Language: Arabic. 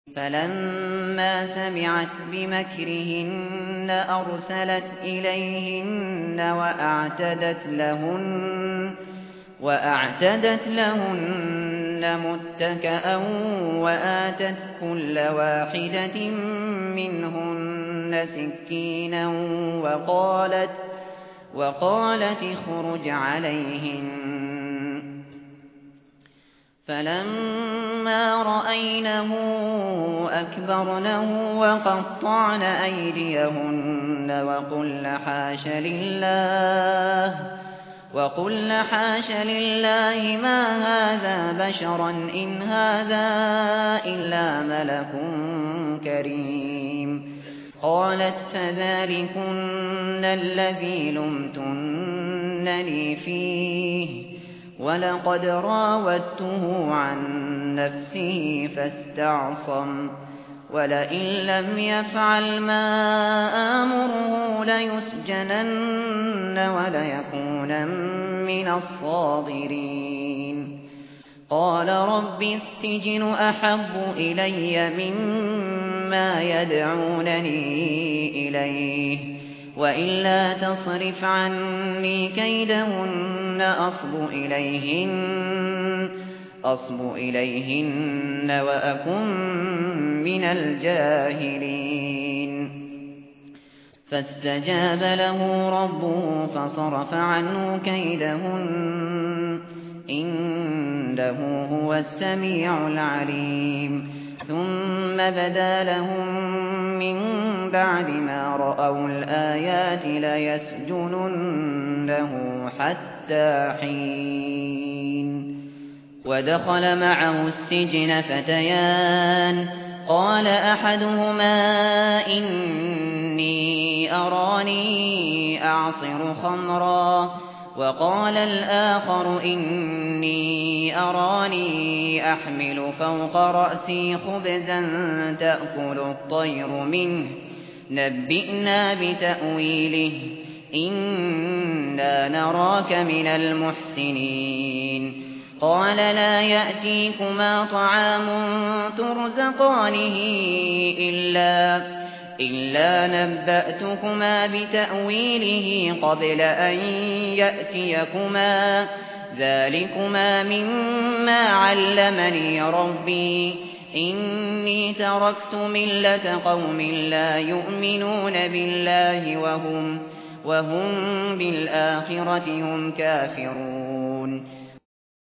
فلما سمعت بمكرهن أرسلت إليهن وأعتدت لهن متكأ وآتت كل واحدة منهن سكينا وقالت اخرج عليهن. فلما رأينه أكبرنه وقطعن أيديهن وقلن حاش لله ما هذا بشرا إن هذا إلا ملك كريم. قالت فذلكن الذي لمتنني فيه ولقد راودته عن نفسه فاستعصم ولئن لم يفعل ما آمره ليسجنن وليكونن من الصاغرين. قال رب السجن أحب إلي مما يدعونني إليه وإلا تصرف عني كيدهن أصب إليهن وأكن من الجاهلين. فاستجاب له ربه فصرف عنه كيدهن إنه هو السميع العليم. ثم بدا لهم من بعد ما رأوا الآيات ليسجننه حتى حين. ودخل معه السجن فتيان قال أحدهما إني أراني أعصر خمرا وقال الآخر إني أراني أحمل فوق رأسي خبزا تأكل الطير منه نبئنا بتأويله إنا نراك من المحسنين. قال لا يأتيكما طعام ترزقانه إلا نبأتكما بتأويله قبل أن يأتيكما ذلكما مما علمني ربي إني تركت ملة قوم لا يؤمنون بالله وهم بالآخرة هم كافرون.